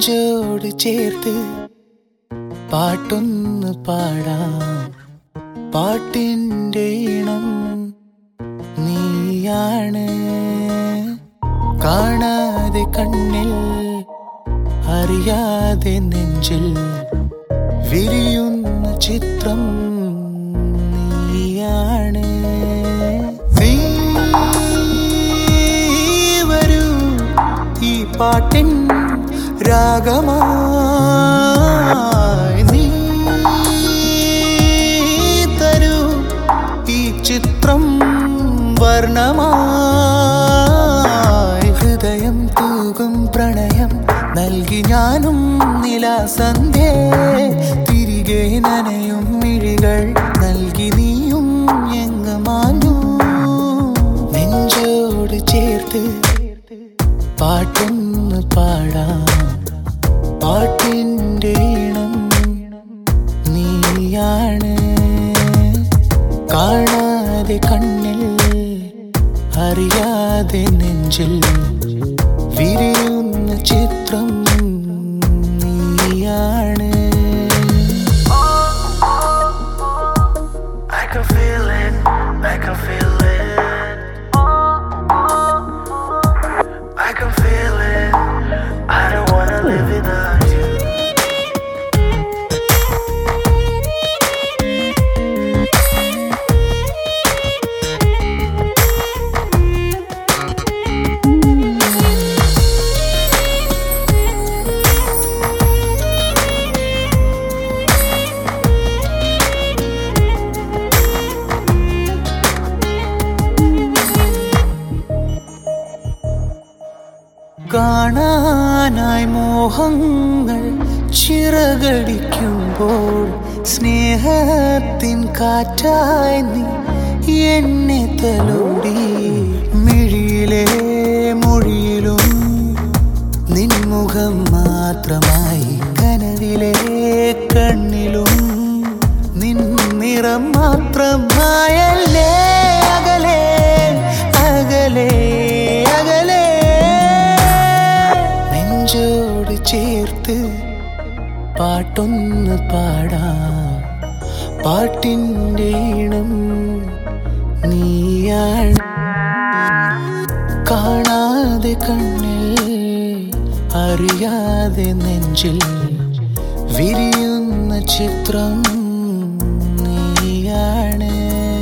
നെഞ്ചോട് ചേർത്ത് പാട്ടൊന്ന് പാടാം. പാട്ടിൻ്റെ ഈണം നീയാണ്. കാണാതെ കണ്ണിൽ അറിയാതെ നെഞ്ചിൽ വിരിയുന്ന ചിത്രം നീയാണ്. നീ വരൂ ഈ പാട്ടിൻ രാഗമായി. നീ തരൂ ഈ ചിത്രം വർണ്ണമായി. ഹൃദയം തൂകും പ്രണയം നൽകി ഞാനും നിലാസന്ധ്യേ. തിരികെ നനയും മിഴികൾ നൽകി നീയും എങ്ങ് മാഞ്ഞു. നെഞ്ചോട് ചേർത്ത് പാട്ടൊന്ന് പാടാം. പാട്ടിൻ്റെ ഈണം നീയാണ്. കാണാതെ കണ്ണിൽ അറിയാതെ നെഞ്ചിൽ വിരിയുന്ന ചിത്രം നീയാണ്. I can feel it, I can feel it, I can feel it. I don't wanna live without you. കാണാനായി മോഹങ്ങൾ ചിറകടിക്കുമ്പോൾ സ്നേഹത്തിൻ കാറ്റായി നീ എന്നെ തലോടി. മിഴിയിലെ മൊഴിയിലും നിൻമുഖം മാത്രമായി. കനവിലെ കണ്ണിലും നിൻ നിറം മാത്രമായല്ലേ. അകലെ അകലെ അകലെ നെഞ്ചോട് ചേർത്ത് പാട്ടൊന്ന് പാടാം. പാട്ടിൻ്റെ ഈണം നീയാണ്. കാണാതെ കണ്ണിൽ അറിയാതെ നെഞ്ചിൽ വിരിയുന്ന ചിത്രം നീയാണ്.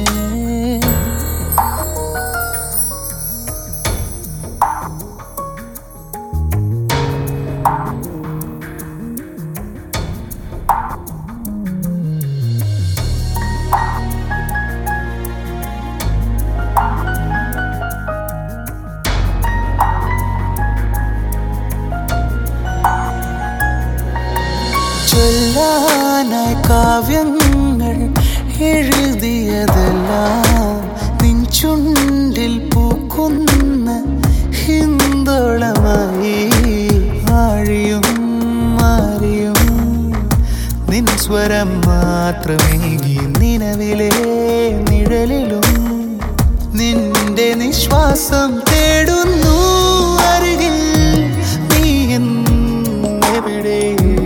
ചൊല്ലാനായി കാവ്യങ്ങൾ എഴുതിയതെല്ലാം നിൻ ചുണ്ടിൽ പൂക്കുന്ന ഹിന്ദോളമായി. ആഴിയും മാറിയും നിൻ സ്വരം മാത്രമേകി. നിലവിലെ നിഴലിലും നിന്റെ നിശ്വാസം തേടുന്നു. അരികിൽ നീ എവിടെ.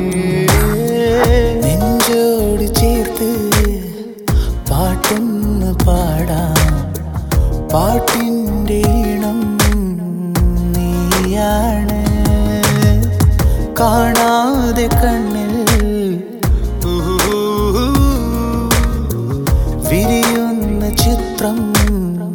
നെഞ്ചോട് ചേർത്ത് പാട്ടൊന്ന് പാടാം. പാട്ടിൻ്റെ ഈണം നീയാണ്. കാണാതെ കണ്ണിൽ വിരിയുന്ന ചിത്രം